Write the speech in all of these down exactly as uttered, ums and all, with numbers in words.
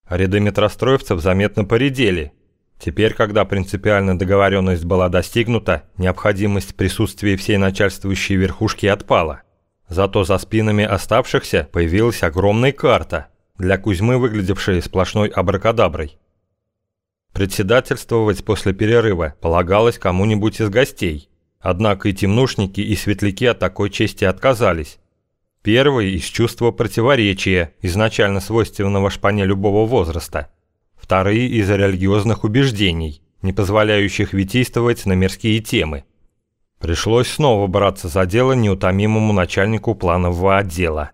Ряды метростроевцев заметно поредели. Теперь, когда принципиальная договоренность была достигнута, необходимость присутствия всей начальствующей верхушки отпала. Зато за спинами оставшихся появилась огромная карта, для Кузьмы выглядевшая сплошной абракадаброй. Председательствовать после перерыва полагалось кому-нибудь из гостей, однако и темнушники, и светляки от такой чести отказались. Первый из чувства противоречия, изначально свойственного шпане любого возраста. Вторые из религиозных убеждений, не позволяющих витийствовать на мирские темы. Пришлось снова браться за дело неутомимому начальнику планового отдела.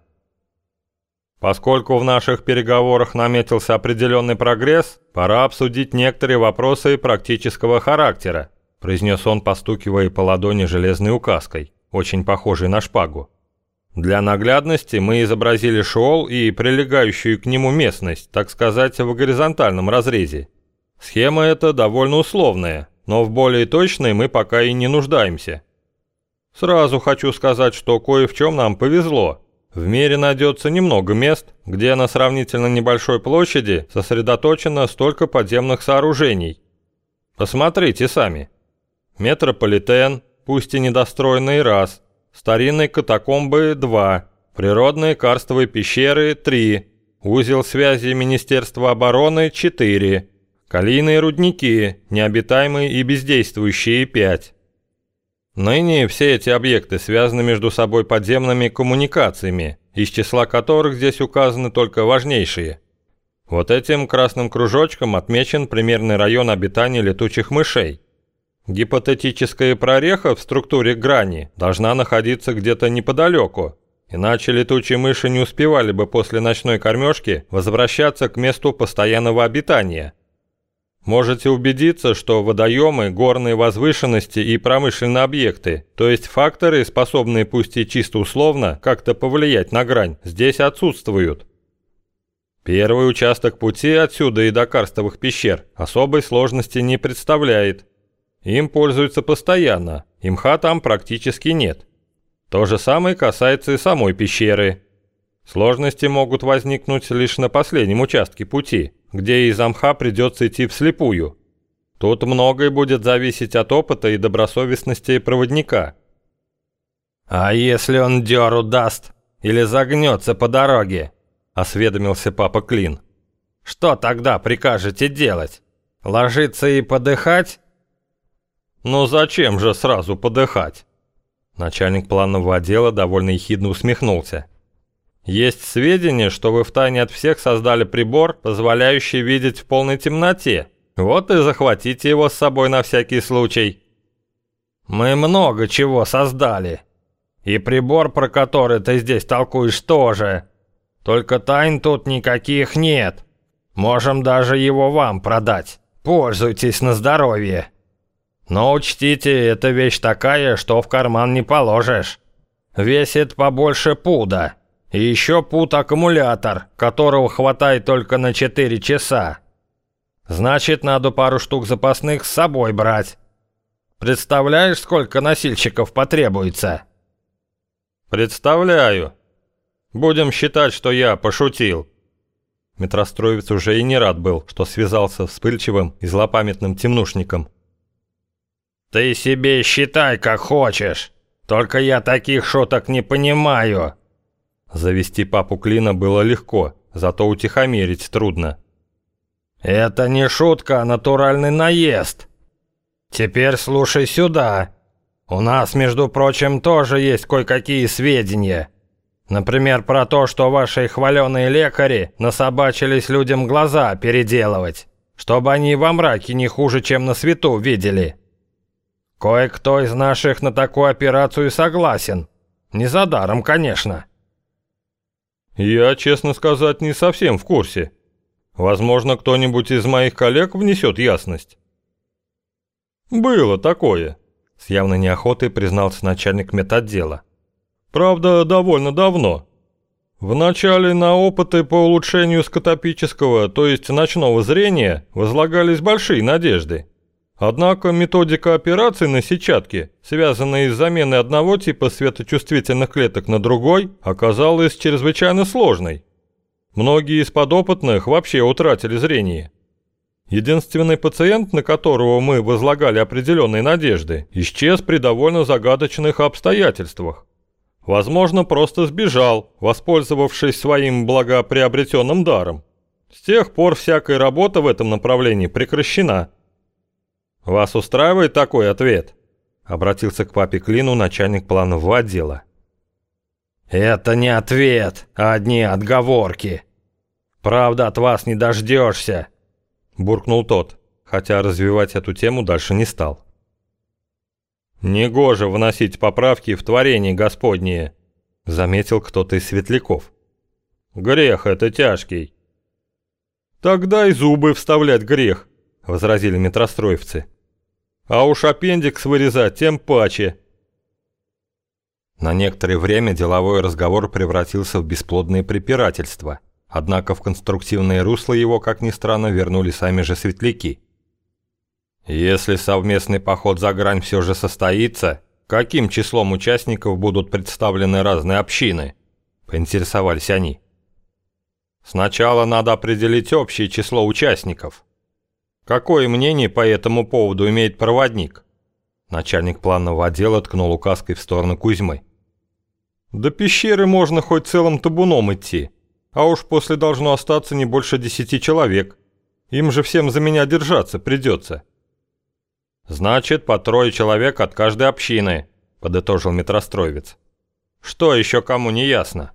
Поскольку в наших переговорах наметился определенный прогресс, пора обсудить некоторые вопросы практического характера, произнес он, постукивая по ладони железной указкой, очень похожей на шпагу. Для наглядности мы изобразили шеол и прилегающую к нему местность, так сказать, в горизонтальном разрезе. Схема эта довольно условная, но в более точной мы пока и не нуждаемся. Сразу хочу сказать, что кое в чем нам повезло. В мире найдется немного мест, где на сравнительно небольшой площади сосредоточено столько подземных сооружений. Посмотрите сами. Метрополитен, пусть и недостроенный, раз. Старинные катакомбы – два, природные карстовые пещеры – три, узел связи Министерства обороны – четыре, калийные рудники, необитаемые и бездействующие – пять. Ныне все эти объекты связаны между собой подземными коммуникациями, из числа которых здесь указаны только важнейшие. Вот этим красным кружочком отмечен примерный район обитания летучих мышей. Гипотетическая прореха в структуре грани должна находиться где-то неподалеку, иначе летучие мыши не успевали бы после ночной кормежки возвращаться к месту постоянного обитания. Можете убедиться, что водоемы, горные возвышенности и промышленные объекты, то есть факторы, способные пусть и чисто условно как-то повлиять на грань, здесь отсутствуют. Первый участок пути отсюда и до карстовых пещер особой сложности не представляет. Им пользуются постоянно, и мха там практически нет. То же самое касается и самой пещеры. Сложности могут возникнуть лишь на последнем участке пути, где из мха придется идти вслепую. Тут многое будет зависеть от опыта и добросовестности проводника. «А если он дёру даст или загнется по дороге?» – осведомился папа Клин. «Что тогда прикажете делать? Ложиться и подыхать?» «Ну зачем же сразу подыхать?» Начальник планового отдела довольно ехидно усмехнулся. «Есть сведения, что вы втайне от всех создали прибор, позволяющий видеть в полной темноте. Вот и захватите его с собой на всякий случай». «Мы много чего создали. И прибор, про который ты здесь толкуешь, тоже. Только тайн тут никаких нет. Можем даже его вам продать. Пользуйтесь на здоровье. Но учтите, эта вещь такая, что в карман не положишь. Весит побольше пуда. И еще пуд-аккумулятор, которого хватает только на четыре часа. Значит, надо пару штук запасных с собой брать. Представляешь, сколько носильщиков потребуется?» «Представляю. Будем считать, что я пошутил». Метростроевец уже и не рад был, что связался с вспыльчивым и злопамятным темнушником. «Ты себе считай, как хочешь. Только я таких шуток не понимаю». Завести папу Клина было легко, зато утихомирить трудно. «Это не шутка, а натуральный наезд. Теперь слушай сюда. У нас, между прочим, тоже есть кое-какие сведения. Например, про то, что ваши хваленые лекари насобачились людям глаза переделывать, чтобы они во мраке не хуже, чем на свету видели. Кое-кто из наших на такую операцию согласен. Не за даром, конечно». «Я, честно сказать, не совсем в курсе. Возможно, кто-нибудь из моих коллег внесет ясность». «Было такое», — с явной неохотой признался начальник медотдела. «Правда, довольно давно. Вначале на опыты по улучшению скотопического, то есть ночного зрения, возлагались большие надежды. Однако методика операций на сетчатке, связанная с заменой одного типа светочувствительных клеток на другой, оказалась чрезвычайно сложной. Многие из подопытных вообще утратили зрение. Единственный пациент, на которого мы возлагали определенные надежды, исчез при довольно загадочных обстоятельствах. Возможно, просто сбежал, воспользовавшись своим благоприобретенным даром. С тех пор всякая работа в этом направлении прекращена. «Вас устраивает такой ответ?» — обратился к папе Клину начальник планового отдела. «Это не ответ, а одни отговорки. Правда, от вас не дождешься», — буркнул тот, хотя развивать эту тему дальше не стал. «Негоже вносить поправки в творение Господнее», — заметил кто-то из светляков. «Грех это тяжкий». «Тогда и зубы вставлять грех», — возразили метростроевцы. «А уж аппендикс вырезать тем паче». На некоторое время деловой разговор превратился в бесплодное препирательство, однако в конструктивное русло его, как ни странно, вернули сами же светляки. «Если совместный поход за грань все же состоится, каким числом участников будут представлены разные общины?» – поинтересовались они. «Сначала надо определить общее число участников. Какое мнение по этому поводу имеет проводник?» Начальник планового отдела ткнул указкой в сторону Кузьмы. «До пещеры можно хоть целым табуном идти, а уж после должно остаться не больше десяти человек. Им же всем за меня держаться придется». «Значит, по трое человек от каждой общины», — подытожил метростроевец. «Что еще кому не ясно?»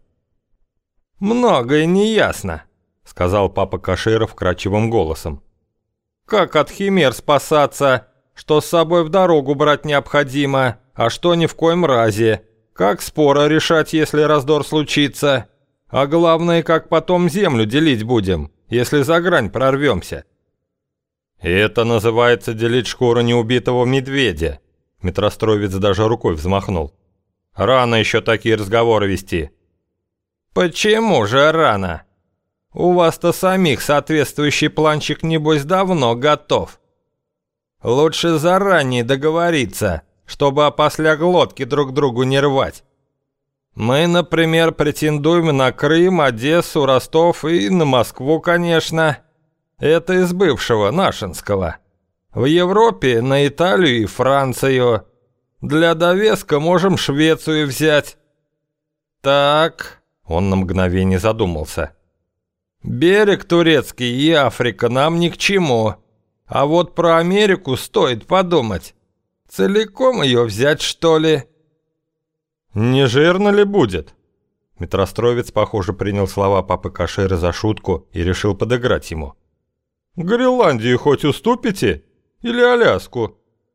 «Многое не ясно», — сказал папа Каширов вкрадчивым голосом. «Как от химер спасаться? Что с собой в дорогу брать необходимо, а что ни в коем разе? Как споры решать, если раздор случится? А главное, как потом землю делить будем, если за грань прорвемся?» «Это называется делить шкуру неубитого медведя», — метростроевец даже рукой взмахнул. «Рано еще такие разговоры вести». «Почему же рано? У вас-то самих соответствующий планчик, небось, давно готов. Лучше заранее договориться, чтобы опосля глотки друг другу не рвать. Мы, например, претендуем на Крым, Одессу, Ростов и на Москву, конечно. Это из бывшего, Нашинского. В Европе на Италию и Францию. Для довеска можем Швецию взять. Так, он на мгновение задумался. Берег турецкий и Африка нам ни к чему. А вот про Америку стоит подумать. Целиком ее взять, что ли? Не жирно ли будет? Метростроевец, похоже, принял слова папы Кашира за шутку и решил подыграть ему. Гренландию хоть уступите? Или Аляску?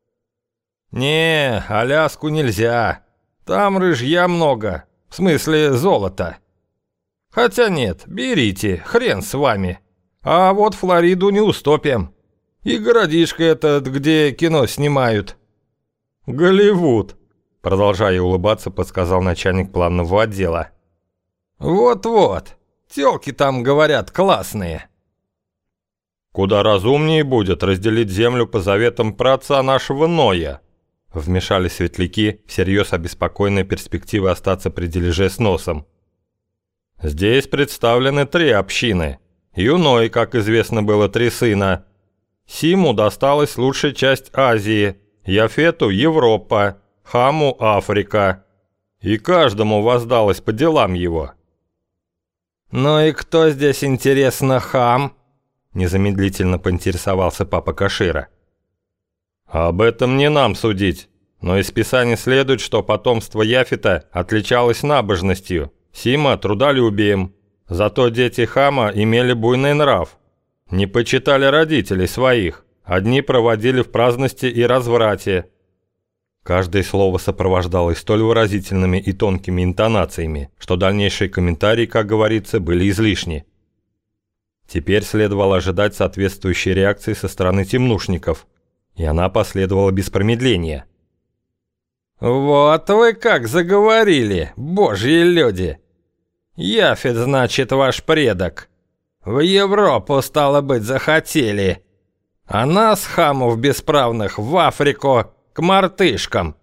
Не, Аляску нельзя. Там рыжья много. В смысле золота. Хотя нет, берите, хрен с вами. А вот Флориду не уступим. И городишко этот, где кино снимают. Голливуд, продолжая улыбаться, подсказал начальник планового отдела. Вот-вот, тёлки там, говорят, классные. «Куда разумнее будет разделить землю по заветам праотца нашего Ноя», вмешались светляки, всерьез обеспокоенные перспективой остаться при дележе с носом. «Здесь представлены три общины. И у Ноя, как известно, было три сына. Симу досталась лучшая часть Азии, Яфету – Европа, Хаму – Африка. И каждому воздалось по делам его». «Ну и кто здесь, интересно, Хам?» Незамедлительно поинтересовался папа Кашира. «Об этом не нам судить, но из Писаний следует, что потомство Яфета отличалось набожностью, Сима – трудолюбием, зато дети Хама имели буйный нрав, не почитали родителей своих, одни проводили в праздности и разврате». Каждое слово сопровождалось столь выразительными и тонкими интонациями, что дальнейшие комментарии, как говорится, были излишни. Теперь следовало ожидать соответствующей реакции со стороны темнушников, и она последовала без промедления. «Вот вы как заговорили, божьи люди! Яфет, значит, ваш предок. В Европу, стало быть, захотели. А нас, хамов бесправных, в Африку, к мартышкам.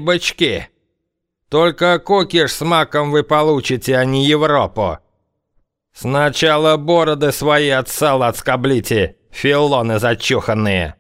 Спасибочки! Только кукиш с маком вы получите, а не Европу. Сначала бороды свои от сала отскоблите, филоны зачуханные.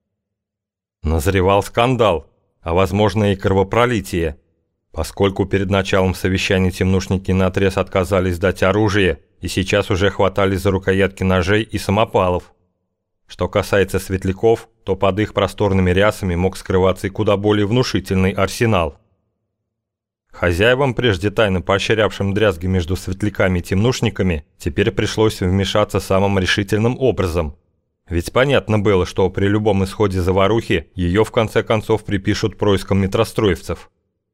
Назревал скандал, а возможно и кровопролитие, поскольку перед началом совещания темнушники наотрез отказались дать оружие и сейчас уже хватались за рукоятки ножей и самопалов. Что касается светляков, то под их просторными рясами мог скрываться и куда более внушительный арсенал. Хозяевам, прежде тайно поощрявшим дрязги между светляками и темнушниками, теперь пришлось вмешаться самым решительным образом. Ведь понятно было, что при любом исходе заварухи ее в конце концов припишут проискам метростроевцев.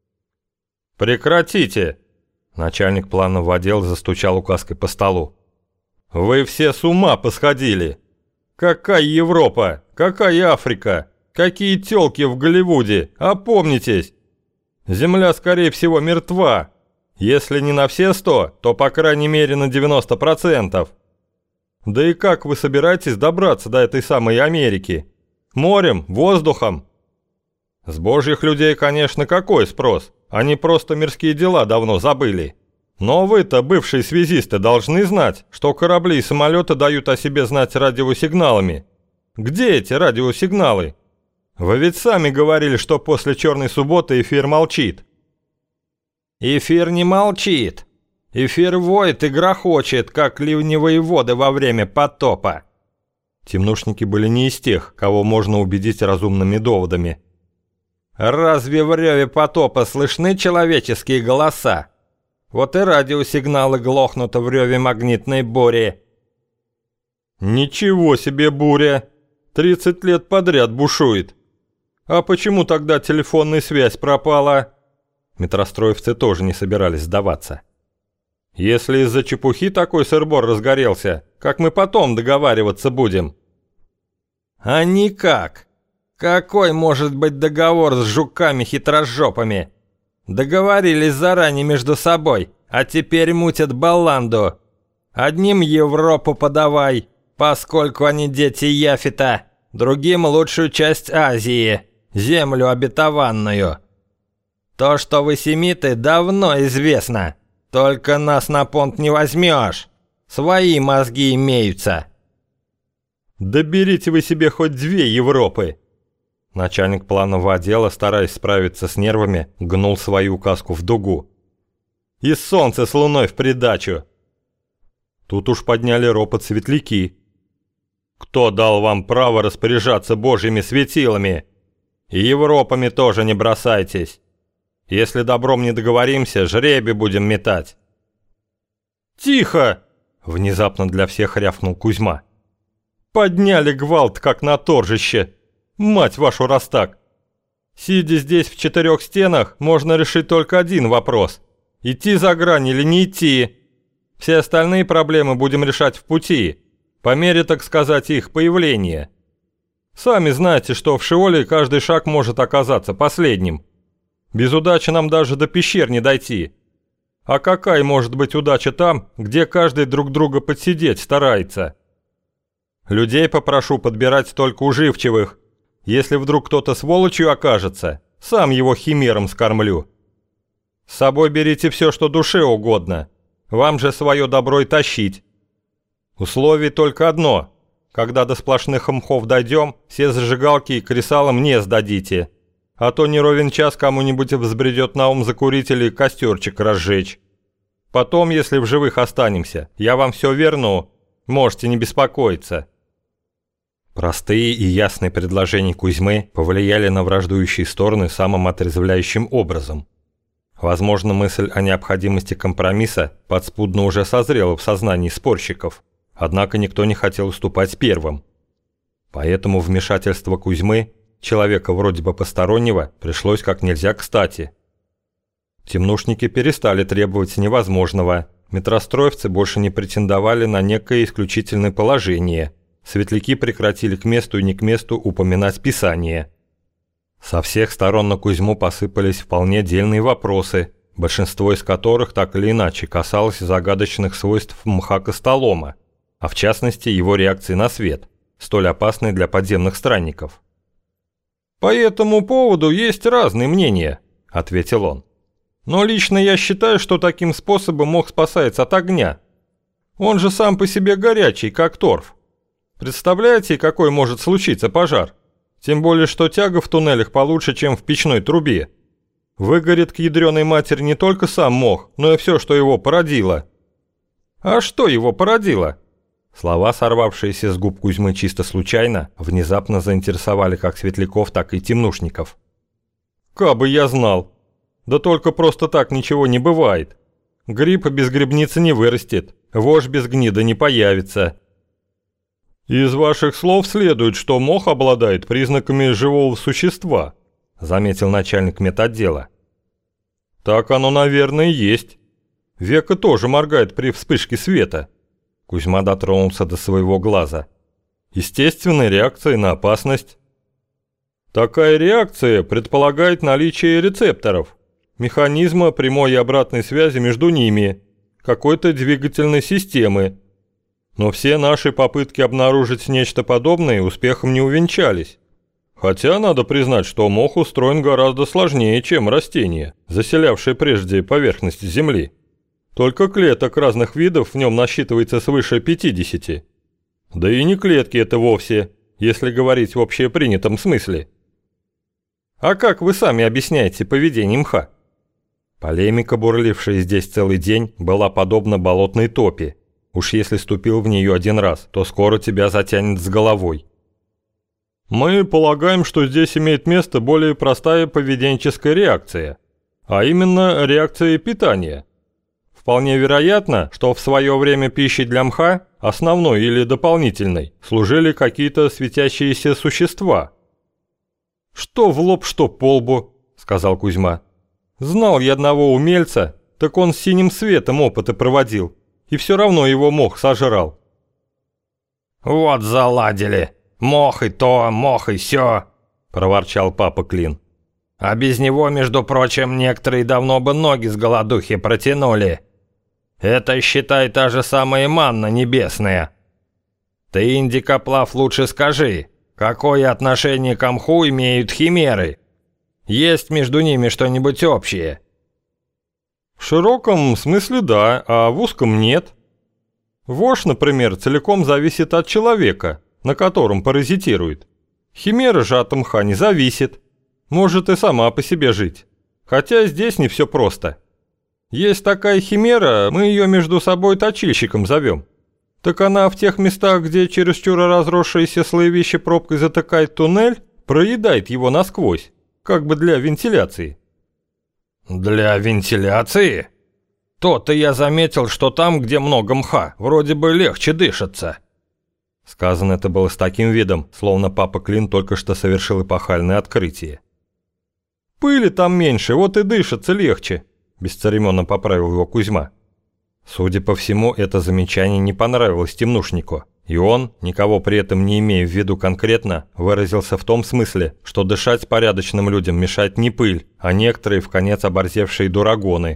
«Прекратите!» Начальник планового отдела застучал указкой по столу. «Вы все с ума посходили! Какая Европа? Какая Африка? Какие тёлки в Голливуде? Опомнитесь! Земля, скорее всего, мертва. Если не на все сто, то по крайней мере на девяносто процентов. Да и как вы собираетесь добраться до этой самой Америки? Морем? Воздухом? С божьих людей, конечно, какой спрос? Они просто мирские дела давно забыли. Но вы-то, бывшие связисты, должны знать, что корабли и самолеты дают о себе знать радиосигналами. Где эти радиосигналы? Вы ведь сами говорили, что после черной субботы эфир молчит. Эфир не молчит. Эфир воет и грохочет, как ливневые воды во время потопа. Темнушники были не из тех, кого можно убедить разумными доводами. Разве в реве потопа слышны человеческие голоса? Вот и радиосигналы глохнут в реве магнитной бури. Ничего себе буря! тридцать лет подряд бушует. А почему тогда телефонная связь пропала? Метростроевцы тоже не собирались сдаваться. Если из-за чепухи такой сыр-бор разгорелся, как мы потом договариваться будем? А никак. Какой может быть договор с жуками-хитрожопами? Договорились заранее между собой, а теперь мутят баланду. Одним Европу подавай, поскольку они дети Яфета, другим лучшую часть Азии, землю обетованную. То, что вы семиты, давно известно. Только нас на понт не возьмешь. Свои мозги имеются. Да берите вы себе хоть две Европы. Начальник планового отдела, стараясь справиться с нервами, гнул свою указку в дугу. И солнце с луной в придачу. Тут уж подняли ропот светляки. Кто дал вам право распоряжаться божьими светилами? И Европами тоже не бросайтесь. Если добром не договоримся, жребий будем метать. Тихо! Внезапно для всех рявкнул Кузьма. Подняли гвалт, как на торжище. Мать вашу, раз так. Сидя здесь в четырех стенах, можно решить только один вопрос. Идти за грань или не идти. Все остальные проблемы будем решать в пути, по мере, так сказать, их появления. Сами знаете, что в Шиоле каждый шаг может оказаться последним. Без удачи нам даже до пещер не дойти. А какая может быть удача там, где каждый друг друга подсидеть старается? Людей попрошу подбирать только уживчивых. Если вдруг кто-то сволочью окажется, сам его химером скормлю. С собой берите все, что душе угодно. Вам же свое добро и тащить. Условие только одно. Когда до сплошных мхов дойдем, все зажигалки и кресала мне сдадите. А то не ровен час кому-нибудь взбредет на ум закурить или костерчик разжечь. Потом, если в живых останемся, я вам все верну. Можете не беспокоиться. Простые и ясные предложения Кузьмы повлияли на враждующие стороны самым отрезвляющим образом. Возможно, мысль о необходимости компромисса подспудно уже созрела в сознании спорщиков, однако никто не хотел уступать первым. Поэтому вмешательство Кузьмы, человека вроде бы постороннего, пришлось как нельзя кстати. Темнушники перестали требовать невозможного, метростроевцы больше не претендовали на некое исключительное положение, светляки прекратили к месту и не к месту упоминать Писание. Со всех сторон на Кузьму посыпались вполне дельные вопросы, большинство из которых так или иначе касалось загадочных свойств мха костолома, а в частности его реакции на свет, столь опасной для подземных странников. «По этому поводу есть разные мнения», — ответил он. «Но лично я считаю, что таким способом мох спасается от огня. Он же сам по себе горячий, как торф. Представляете, какой может случиться пожар? Тем более, что тяга в туннелях получше, чем в печной трубе. Выгорит к ядреной матери не только сам мох, но и все, что его породило. А что его породило? Слова, сорвавшиеся с губ Кузьмы чисто случайно, внезапно заинтересовали как светляков, так и темнушников. Кабы я знал. Да только просто так ничего не бывает. Гриб без грибницы не вырастет, вошь без гнида не появится. Из ваших слов следует, что мох обладает признаками живого существа, заметил начальник медотдела. Так оно, наверное, и есть. Века тоже моргает при вспышке света. Кузьма дотронулся до своего глаза. Естественная реакция на опасность. Такая реакция предполагает наличие рецепторов, механизма прямой и обратной связи между ними, какой-то двигательной системы. Но все наши попытки обнаружить нечто подобное успехом не увенчались. Хотя надо признать, что мох устроен гораздо сложнее, чем растения, заселявшие прежде поверхность Земли. Только клеток разных видов в нем насчитывается свыше пятидесяти. Да и не клетки это вовсе, если говорить в общепринятом смысле. А как вы сами объясняете поведение мха? Полемика, бурлившая здесь целый день, была подобна болотной топи. Уж если ступил в нее один раз, то скоро тебя затянет с головой. Мы полагаем, что здесь имеет место более простая поведенческая реакция, а именно реакция питания. Вполне вероятно, что в свое время пищей для мха, основной или дополнительной, служили какие-то светящиеся существа. «Что в лоб, что по лбу», — сказал Кузьма. «Знал я одного умельца, так он с синим светом опыты проводил, и все равно его мох сожрал». «Вот заладили! Мох и то, мох и сё!» — проворчал папа Клин. «А без него, между прочим, некоторые давно бы ноги с голодухи протянули. Это, считай, та же самая манна небесная. Ты, Индикоплав, лучше скажи, какое отношение к мху имеют химеры? Есть между ними что-нибудь общее?» В широком смысле да, а в узком нет. Вошь, например, целиком зависит от человека, на котором паразитирует. Химера же от мха не зависит. Может и сама по себе жить. Хотя здесь не все просто. Есть такая химера, мы ее между собой точильщиком зовем. Так она в тех местах, где чересчур разросшееся слоевище пробкой затыкает туннель, проедает его насквозь, как бы для вентиляции. «Для вентиляции? То-то я заметил, что там, где много мха, вроде бы легче дышится». Сказано это было с таким видом, словно папа Клин только что совершил эпохальное открытие. «Пыли там меньше, вот и дышится легче», – бесцеремонно поправил его Кузьма. Судя по всему, это замечание не понравилось темнушнику, и он, никого при этом не имея в виду конкретно, выразился в том смысле, что дышать порядочным людям мешает не пыль, а некоторые вконец оборзевшие дурагоны.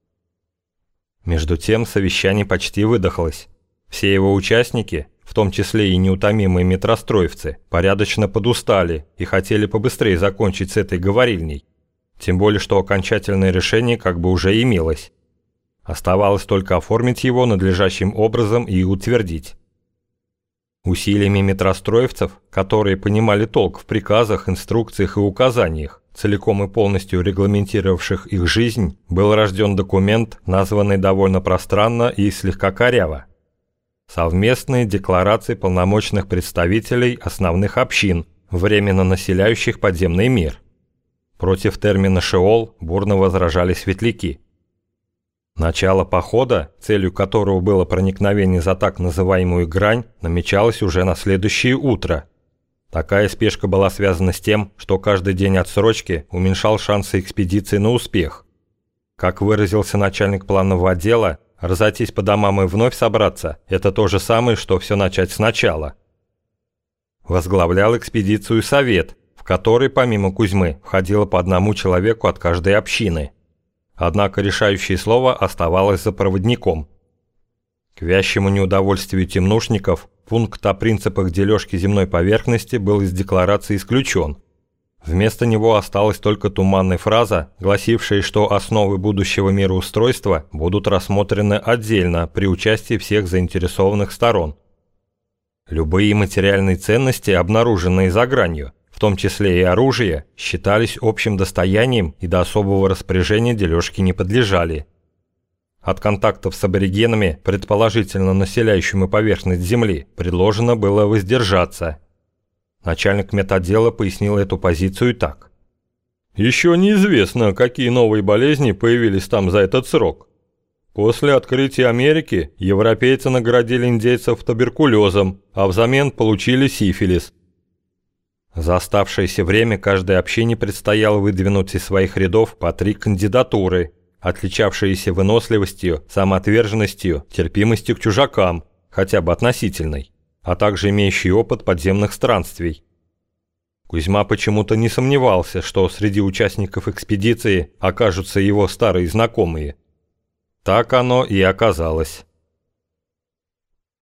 Между тем совещание почти выдохлось. Все его участники, в том числе и неутомимые метростроевцы, порядочно подустали и хотели побыстрее закончить с этой говорильней. Тем более, что окончательное решение как бы уже имелось. Оставалось только оформить его надлежащим образом и утвердить. Усилиями метростроевцев, которые понимали толк в приказах, инструкциях и указаниях, целиком и полностью регламентировавших их жизнь, был рожден документ, названный довольно пространно и слегка коряво. Совместные декларации полномочных представителей основных общин, временно населяющих подземный мир. Против термина «шеол» бурно возражали светляки. Начало похода, целью которого было проникновение за так называемую грань, намечалось уже на следующее утро. Такая спешка была связана с тем, что каждый день отсрочки уменьшал шансы экспедиции на успех. Как выразился начальник планового отдела, разойтись по домам и вновь собраться – это то же самое, что все начать сначала. Возглавлял экспедицию совет, в который помимо Кузьмы входило по одному человеку от каждой общины. Однако решающее слово оставалось за проводником. К вящему неудовольствию темнушников пункт о принципах дележки земной поверхности был из декларации исключен. Вместо него осталась только туманная фраза, гласившая, что основы будущего мироустройства будут рассмотрены отдельно при участии всех заинтересованных сторон. Любые материальные ценности, обнаруженные за гранью, в том числе и оружие, считались общим достоянием и до особого распоряжения дележки не подлежали. От контактов с аборигенами, предположительно населяющими поверхность Земли, предложено было воздержаться. Начальник медотдела пояснил эту позицию так. Еще неизвестно, какие новые болезни появились там за этот срок. После открытия Америки европейцы наградили индейцев туберкулезом, а взамен получили сифилис. За оставшееся время каждой общине предстояло выдвинуть из своих рядов по три кандидатуры, отличавшиеся выносливостью, самоотверженностью, терпимостью к чужакам, хотя бы относительной, а также имеющие опыт подземных странствий. Кузьма почему-то не сомневался, что среди участников экспедиции окажутся его старые знакомые. Так оно и оказалось.